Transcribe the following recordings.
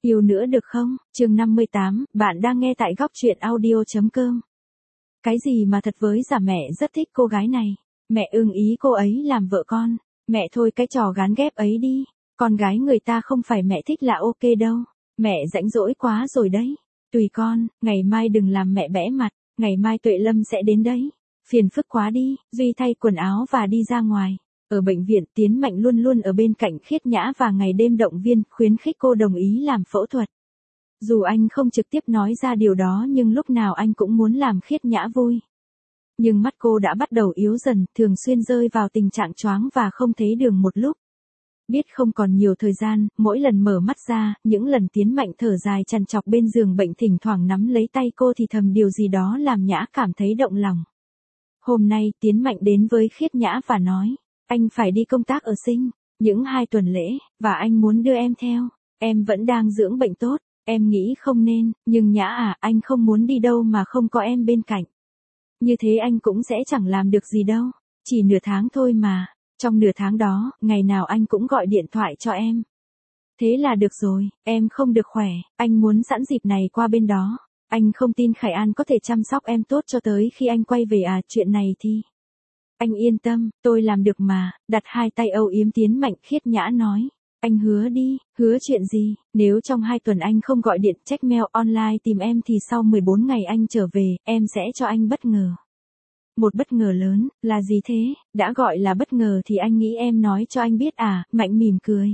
Yêu nữa được không? Chương 58, bạn đang nghe tại góc truyện audio.com. Cái gì mà thật với giả mẹ rất thích cô gái này. Mẹ ưng ý cô ấy làm vợ con. Mẹ thôi cái trò gán ghép ấy đi. Con gái người ta không phải mẹ thích là ok đâu. Mẹ rãnh rỗi quá rồi đấy. Tùy con, ngày mai đừng làm mẹ bẽ mặt. Ngày mai Tuệ Lâm sẽ đến đấy. Phiền phức quá đi. Duy thay quần áo và đi ra ngoài. Ở bệnh viện, Tiến Mạnh luôn luôn ở bên cạnh Khiết Nhã và ngày đêm động viên, khuyến khích cô đồng ý làm phẫu thuật. Dù anh không trực tiếp nói ra điều đó nhưng lúc nào anh cũng muốn làm Khiết Nhã vui. Nhưng mắt cô đã bắt đầu yếu dần, thường xuyên rơi vào tình trạng choáng và không thấy đường một lúc. Biết không còn nhiều thời gian, mỗi lần mở mắt ra, những lần Tiến Mạnh thở dài trằn trọc bên giường bệnh thỉnh thoảng nắm lấy tay cô thì thầm điều gì đó làm Nhã cảm thấy động lòng. Hôm nay, Tiến Mạnh đến với Khiết Nhã và nói. Anh phải đi công tác ở Sinh, những 2 tuần lễ, và anh muốn đưa em theo. Em vẫn đang dưỡng bệnh tốt, em nghĩ không nên, nhưng Nhã à, anh không muốn đi đâu mà không có em bên cạnh. Như thế anh cũng sẽ chẳng làm được gì đâu, chỉ nửa tháng thôi mà. Trong nửa tháng đó, ngày nào anh cũng gọi điện thoại cho em. Thế là được rồi, em không được khỏe, anh muốn sẵn dịp này qua bên đó. Anh không tin Khải An có thể chăm sóc em tốt cho tới khi anh quay về à, chuyện này thì... Anh yên tâm, tôi làm được mà, đặt 2 tay âu yếm Tiến Mạnh. Khiết Nhã nói. Anh hứa đi, hứa chuyện gì, nếu trong 2 tuần anh không gọi điện check mail online tìm em thì sau 14 ngày anh trở về, em sẽ cho anh bất ngờ. Một bất ngờ lớn, là gì thế, đã gọi là bất ngờ thì anh nghĩ em nói cho anh biết à, Mạnh mỉm cười.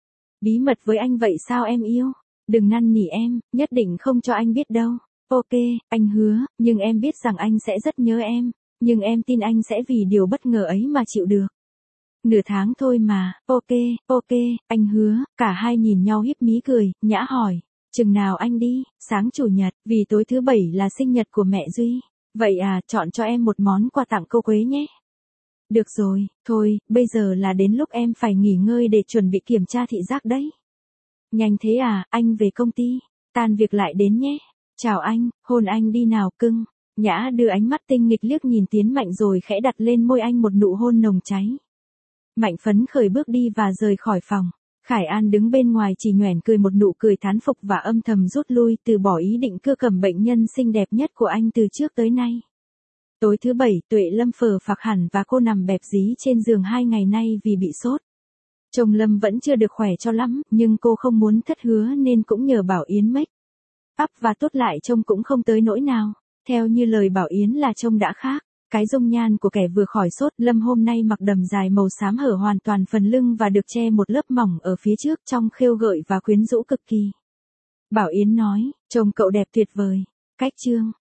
Bí mật với anh vậy sao em yêu, đừng năn nỉ em, nhất định không cho anh biết đâu. Ok, anh hứa, nhưng em biết rằng anh sẽ rất nhớ em. Nhưng em tin anh sẽ vì điều bất ngờ ấy mà chịu được. Nửa tháng thôi mà, ok, anh hứa. Cả hai nhìn nhau híp mí cười. Nhã hỏi, chừng nào anh đi? Sáng chủ nhật, vì tối thứ 7 là sinh nhật của mẹ Duy. Vậy à, chọn cho em một món quà tặng cô Quế nhé. Được rồi, thôi, bây giờ là đến lúc em phải nghỉ ngơi để chuẩn bị kiểm tra thị giác đấy. Nhanh thế à, anh về công ty, tan việc lại đến nhé. Chào anh, hôn anh đi nào cưng. Nhã đưa ánh mắt tinh nghịch liếc nhìn Tiến Mạnh rồi khẽ đặt lên môi anh một nụ hôn nồng cháy. Mạnh phấn khởi bước đi và rời khỏi phòng. Khải An đứng bên ngoài chỉ nhoẻn cười một nụ cười thán phục và âm thầm rút lui, từ bỏ ý định cưa cầm bệnh nhân xinh đẹp nhất của anh từ trước tới nay. Tối thứ 7, Tuệ Lâm phờ phạc hẳn và cô nằm bẹp dí trên giường 2 ngày nay vì bị sốt. Chồng Lâm vẫn chưa được khỏe cho lắm, nhưng cô không muốn thất hứa nên cũng nhờ Bảo Yến make up và tốt lại trông cũng không tới nỗi nào. Theo như lời Bảo Yến là trông đã khác. Cái dung nhan của kẻ vừa khỏi sốt. Lâm hôm nay mặc đầm dài màu xám hở hoàn toàn phần lưng và được che một lớp mỏng ở phía trước, trông khêu gợi và quyến rũ cực kỳ. Bảo Yến nói, trông cậu đẹp tuyệt vời. Cách chương